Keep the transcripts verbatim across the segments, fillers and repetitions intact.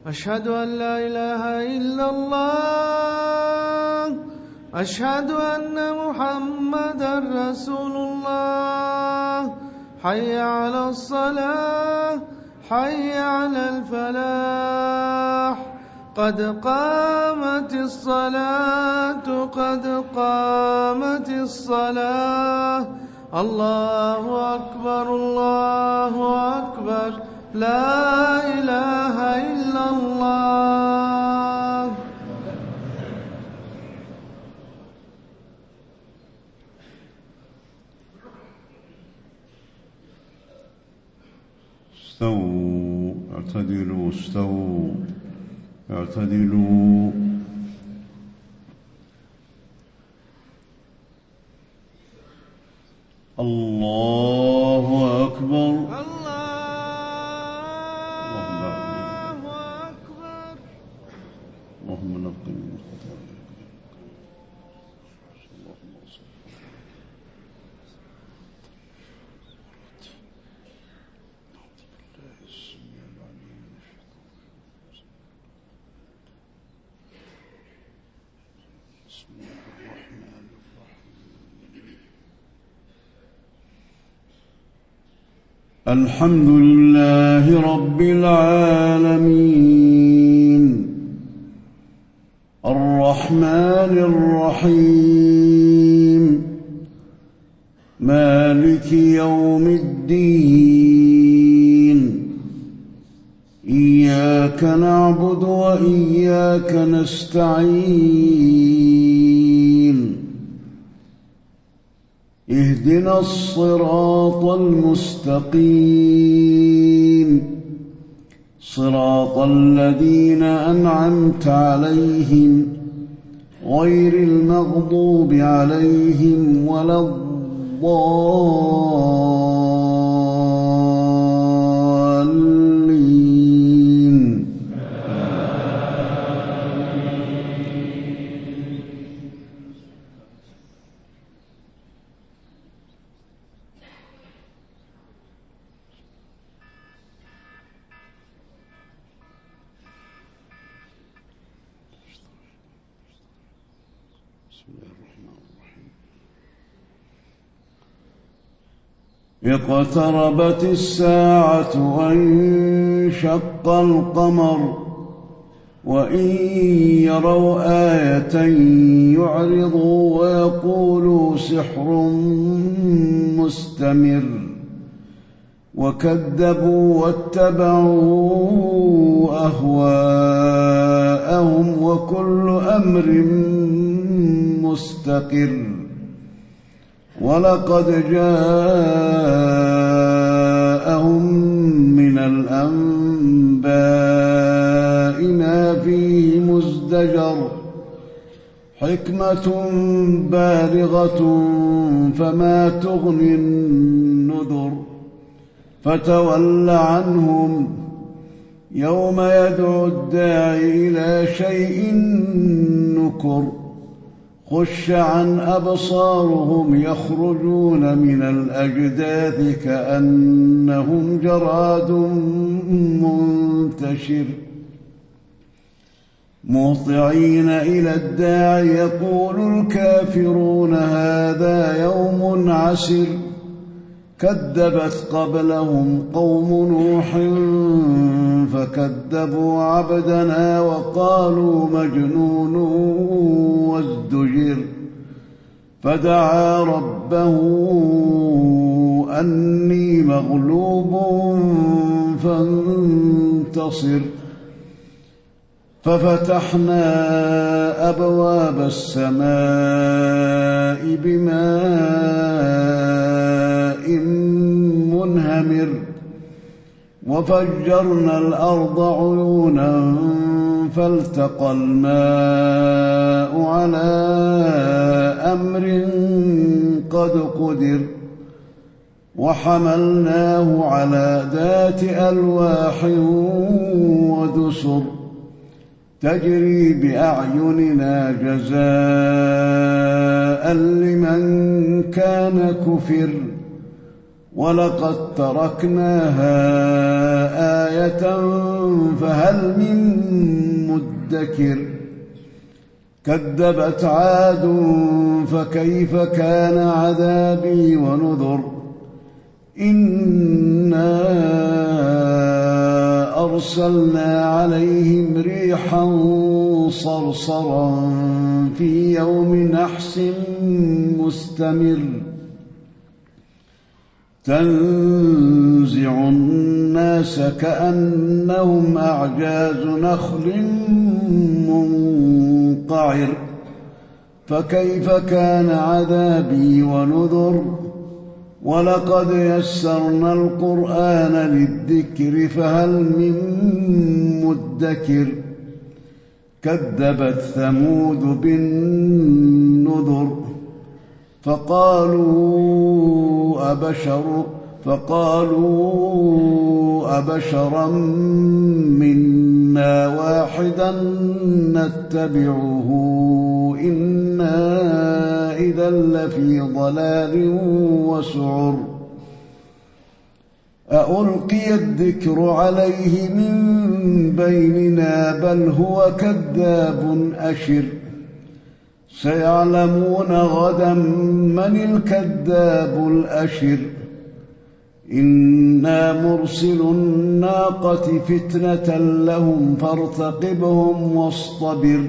أشهد أن لا إله إلا الله أشهد أن محمدا رسول الله حي على الصلاة حي على الفلاح قد قامت الصلاة قد قامت الصلاة الله أكبر الله أكبر لا إله إلا الله. استووا اعتدلوا استووا اعتدلوا. الله أكبر الله أكبر. اللهم نقنا من خطايانا. اللهم صل بسم الله الرحمن الرحيم. الحمد لله رب العالمين الرحمن الرحيم مالك يوم الدين إياك نعبد وإياك نستعين اهدنا الصراط المستقيم صراط الذين أنعمت عليهم غير المغضوب عليهم ولا الضالين. بسم الله الرحمن الرحيم. اقتربت الساعة وانشق القمر وإن يروا آية يعرضوا ويقولوا سحر مستمر وكذبوا واتبعوا أهواءهم وكل أمر مستقر ولقد جاءهم من الأنباء ما فيه مزدجر حكمة بالغة فما تغني النذر فتول عنهم يوم يدعو الداعي إلى شيء نكر خش عن أبصارهم يخرجون من الأجداث كأنهم جراد منتشر مهطعين إلى الداعي يقول الكافرون هذا يوم عسر كذبت قبلهم قوم نوح فكذبوا عبدنا وقالوا مجنون وازدجر فدعا ربه أني مغلوب فانتصر ففتحنا أبواب السماء بماء منهمر وفجرنا الأرض عيونا فالتقى الماء على أمر قد قدر وحملناه على ذات ألواح ودسر تجري بأعيننا جزاء لمن كان كفر ولقد تركناها آية فهل من مدكر كذبت عاد فكيف كان عذابي ونذر إنا أرسلنا عليهم ريحا صرصرا في يوم نحس مستمر تنزع الناس كأنهم أعجاز نخل منقعر فكيف كان عذابي ونذر ولقد يسرنا القرآن للذكر فهل من مدكر كذبت ثمود بالنذر فقالوا أبشر فقالوا أبشرا منا واحدا نتبعه إنا إذا لفي ضلال وسعر أألقي الذكر عليه من بيننا بل هو كذاب أشر سيعلمون غدا من الكذاب الأشر إنا مرسل الناقة فتنة لهم فارتقبهم واصطبر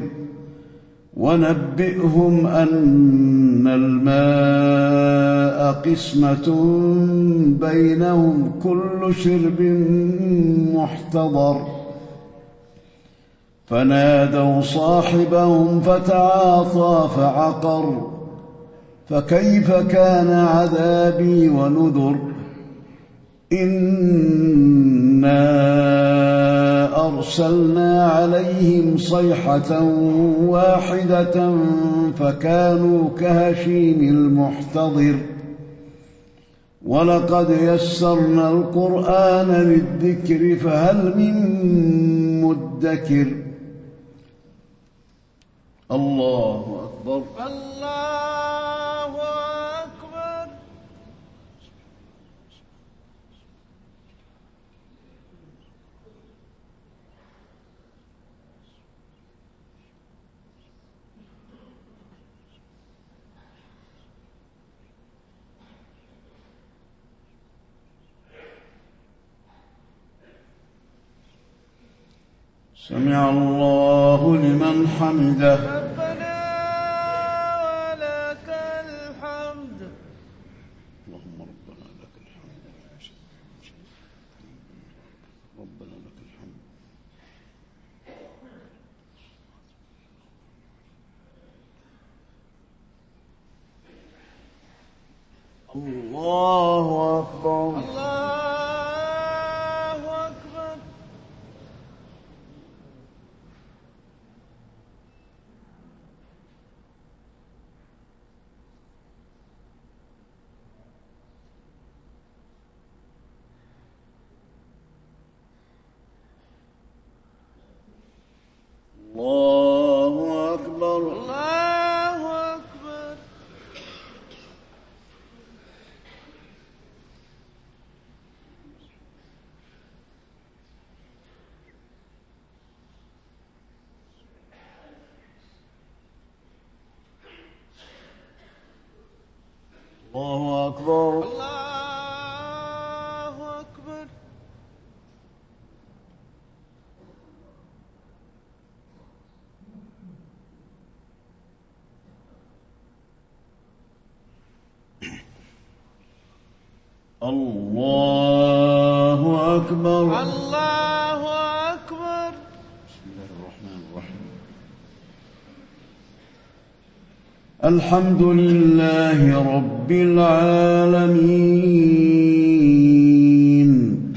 ونبئهم أن الماء قسمة بينهم كل شرب محتضر فنادوا صاحبهم فتعاطى فعقر فكيف كان عذابي ونذر إنا أرسلنا عليهم صيحة واحدة فكانوا كهشيم المحتضر ولقد يسرنا القرآن للذكر فهل من مدكر الله أكبر الله أكبر سمع الله لمن حمده ربنا ولك الحمد اللهم ربنا لك الحمد ربنا لك الحمد الله أكبر الله أكبر الله أكبر الله أكبر الله أكبر الله أكبر الله أكبر الله أكبر بسم الله الرحمن الرحيم الحمد لله رب العالمين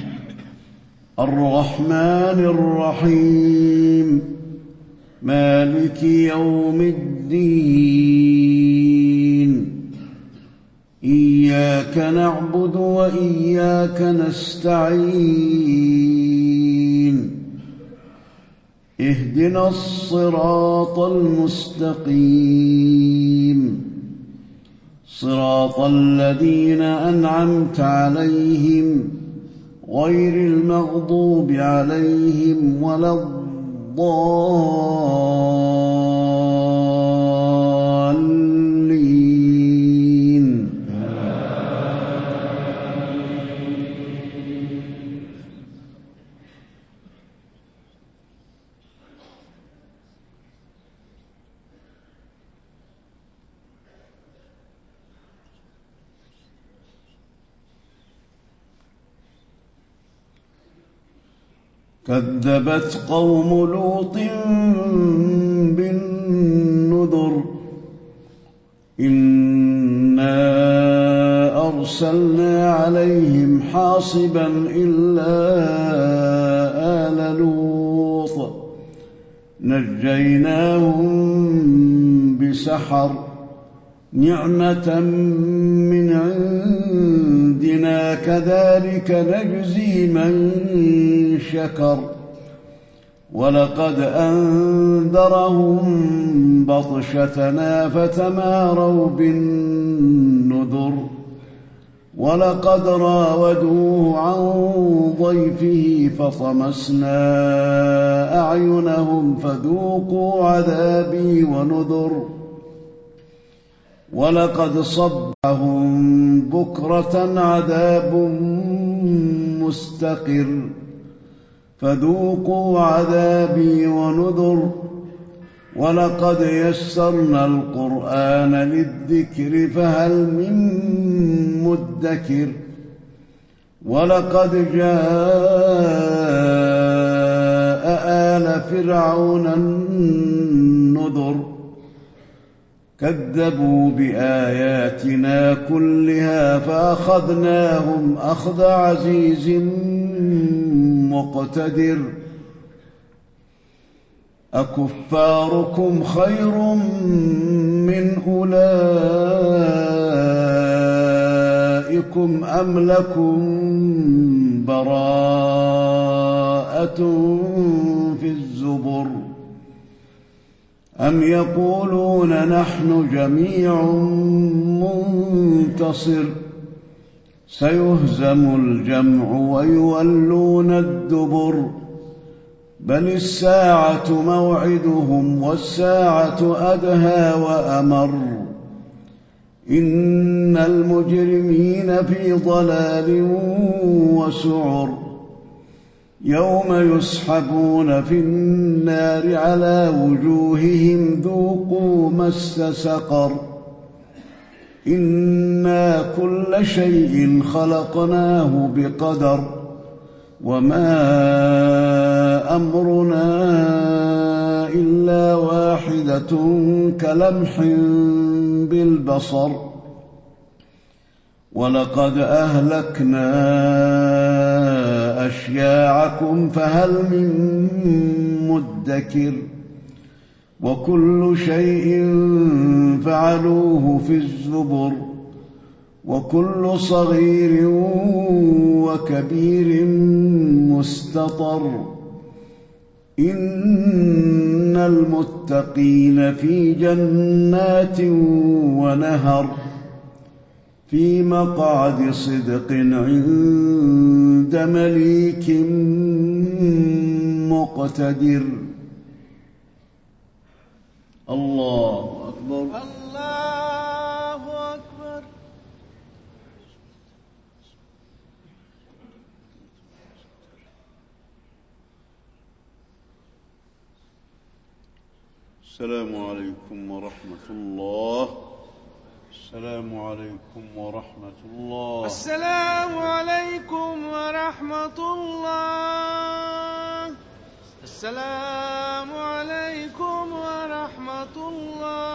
الرحمن الرحيم مالك يوم الدين إياك نعبد وإياك نستعين اهدنا الصراط المستقيم صراط الذين أنعمت عليهم غير المغضوب عليهم ولا الضالين. كذبت قوم لوط بالنذر إنا أرسلنا عليهم حاصبا إلا آل لوط نجيناهم بسحر نعمة من عندنا كذلك نجزي من شكر ولقد أنذرهم بطشتنا فتماروا بالنذر ولقد راودوه عن ضيفه فطمسنا أعينهم فذوقوا عذابي ونذر ولقد صبحهم بكرة عذاب مستقر فذوقوا عذابي ونذر ولقد يسرنا القرآن للذكر فهل من مدكر ولقد جاء آل فرعون النذر كذبوا بآياتنا كلها فأخذناهم أخذ عزيز مقتدر أكفاركم خير من أولئكم أم لكم براءة في الزبر أم يقولون نحن جميع منتصر سيهزم الجمع ويولون الدبر بل الساعة موعدهم والساعة أدهى وأمر إن المجرمين في ضلال وسعر يوم يسحبون في النار على وجوههم ذوقوا مس سقر إنا كل شيء خلقناه بقدر وما أمرنا إلا واحدة كلمح بالبصر ولقد أهلكنا أشياعكم فهل من مدكر وكل شيء فعلوه في الزبر وكل صغير وكبير مستطر إن المتقين في جنات ونهر في مقعد صدق عند مليك مقتدر. الله أكبر. الله أكبر. السلام عليكم ورحمة الله. السلام عليكم ورحمة الله. السلام عليكم ورحمة الله. السلام عليكم ورحمة الله.